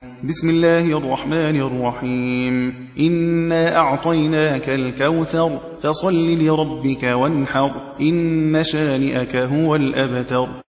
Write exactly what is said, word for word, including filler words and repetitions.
بسم الله الرحمن الرحيم إنا أعطيناك الكوثر فصل لربك وانحر إن شانئك هو الأبتر.